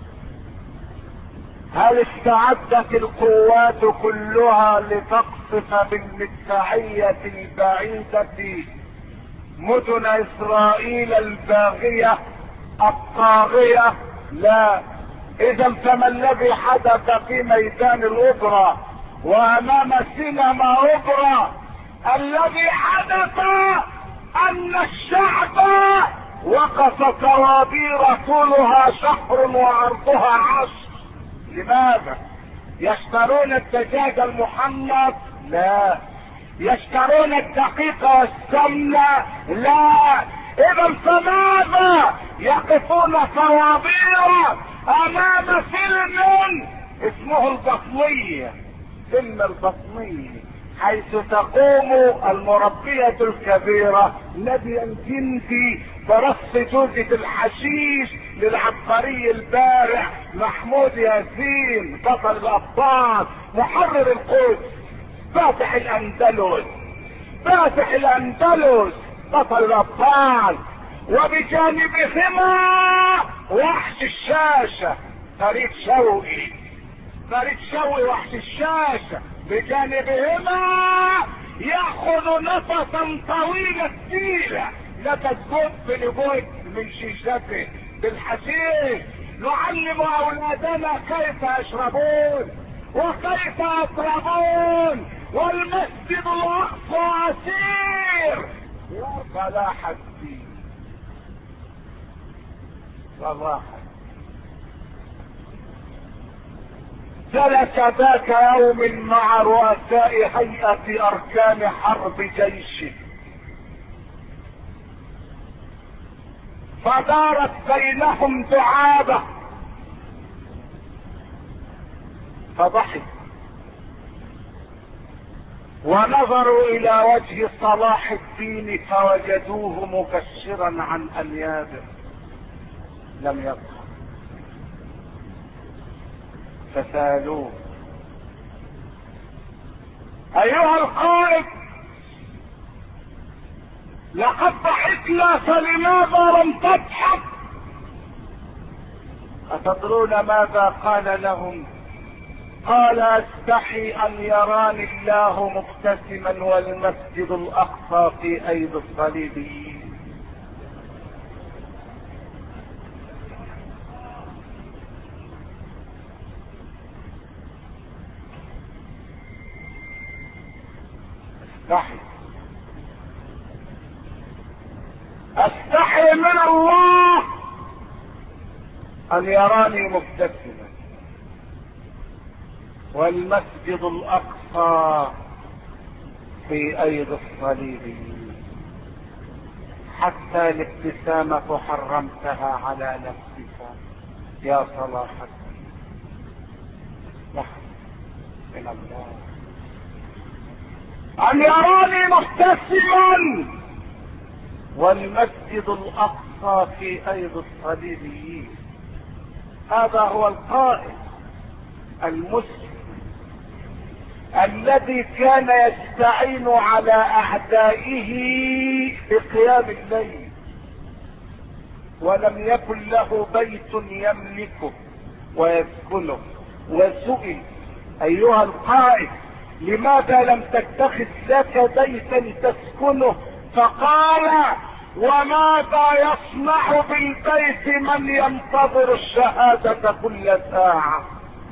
هل استعدت القوات كلها لتقصف بالمدفعية البعيدة مدن اسرائيل الباغية الطاغية؟ لا. اذا فما الذي حدث في ميدان الاوبرا وامام سينما اوبرا؟ الذي حدث ان الشعب وقف طوابير طولها شهر وعرضها عشر. لماذا؟ يشترون الدجاج المحمص؟ لا. يشترون الدقيق والسمنة؟ لا. اذا فماذا يقفون طوابير امام فيلم اسمه البطنية؟ فيلم البطنية، حيث تقوم المربية الكبيرة نادية الجندي برص جوزة الحشيش للعبقري البارع محمود ياسين بطل الابطال محرر القدس فاتح الاندلس فاتح الاندلس بطل الابطال، وبجانبهما وحش الشاشة فريد شوقي فريد شوقي وحش الشاشة، بجانبهما ياخذ نفسا طويل السيلة لقد جب لجد من شيشته بالحشيش. نعلم اولادنا كيف يشربون وكيف يطربون، والمسجد الاقصى اسير. يا صلاح الدين صلاح جلس ذاك يوم مع رؤساء هيئة اركان حرب جيشه، فدارت بينهم دعابة، فضحك ونظروا الى وجه صلاح الدين فوجدوه مكشرا عن انيابه، لم يضحك. فسالوه: ايها القائد، لقد ضحكنا فلماذا لم تضحك؟ أتدرون ماذا قال لهم؟ قال: استحي ان يراني الله مبتسما والمسجد الاقصى في ايدي الصليبيين. استحي استحي من الله ان يراني مبتسما والمسجد الاقصى في ايدي الصليبيين. حتى الابتسامة حرمتها على نفسك يا صلاح الدين. نحن من الله ان يراني مبتسما والمسجد الاقصى في ايدي الصليبيين. هذا هو القائد المسلم الذي كان يستعين على اعدائه بقيام الليل، ولم يكن له بيت يملكه ويسكنه. وسئل: ايها القائد، لماذا لم تتخذ لك بيتا تسكنه؟ فقال: وماذا يصنع بالبيت من ينتظر الشهادة كل ساعة؟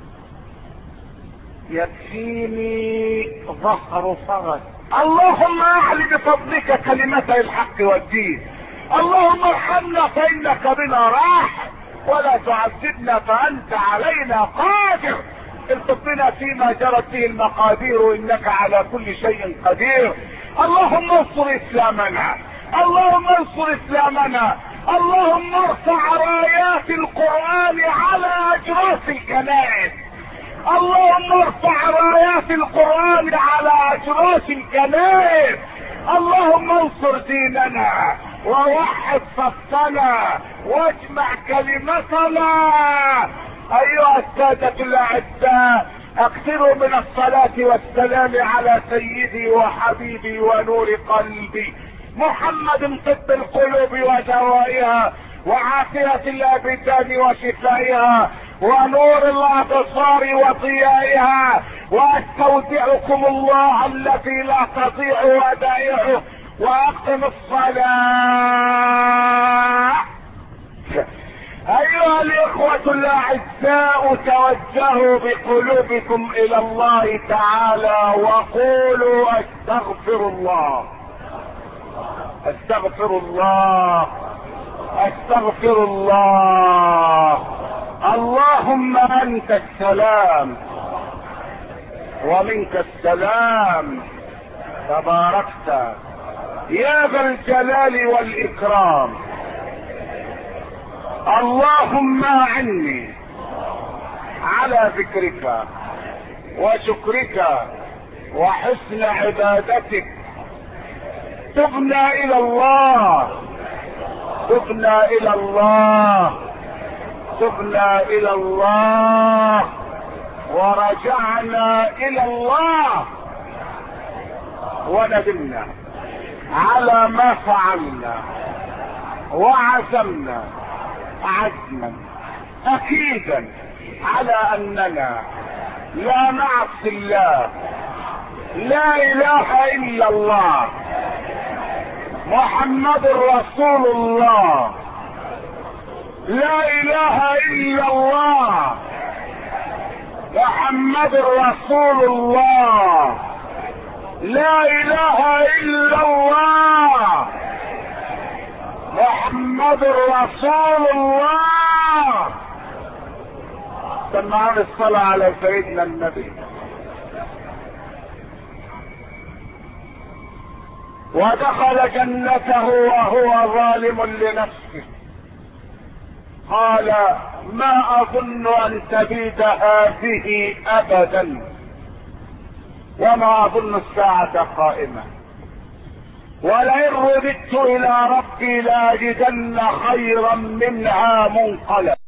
يكفيني ظهر فغد. اللهم اعل بفضلك كلمتي الحق والدين. اللهم ارحمنا فانك بنا راحم، ولا تعذبنا فانت علينا قادر. التقنا فيما جرت به المقادير، انك على كل شيء قدير. اللهم انصر اسلامنا، اللهم انصر اسلامنا، اللهم ارفع رايات القرآن على اجراس الكنائس، اللهم ارفع رايات القرآن على اجراس الكنائس، اللهم انصر ديننا ووحد صفنا واجمع كلمتنا. ايها السادة الاعزاء، اكثروا من الصلاة والسلام على سيدي وحبيبي ونور قلبي محمد، طب القلوب ودوائها وعافية الابدان وشفائها، ونور الابصار وضيائها، واستودعكم الله الذي لا تضيع ودائعه، واقم الصلاة. ايها الاخوة الاعزاء، توجهوا بقلوبكم الى الله تعالى وقولوا استغفر الله استغفر الله استغفر الله. اللهم انت السلام ومنك السلام، تباركت يا ذا الجلال والاكرام. اللهم اعني على ذكرك وشكرك وحسن عبادتك. تبنا الى الله تبنا الى الله تبنا الى الله ورجعنا الى الله، وندمنا على ما فعلنا، وعزمنا عزما اكيدا على اننا لا نعصي الله. لا اله الا الله محمد رسول الله. لا اله الا الله محمد رسول الله. لا اله الا الله محمد رسول الله. سمعنا الصلاة على سيدنا النبي. ودخل جنته وهو ظالم لنفسه، قال ما اظن ان تبيد هذه ابدا، وما اظن الساعة قائمة، ولئن رددت الى ربي لاجدن خيرا منها منقلبا.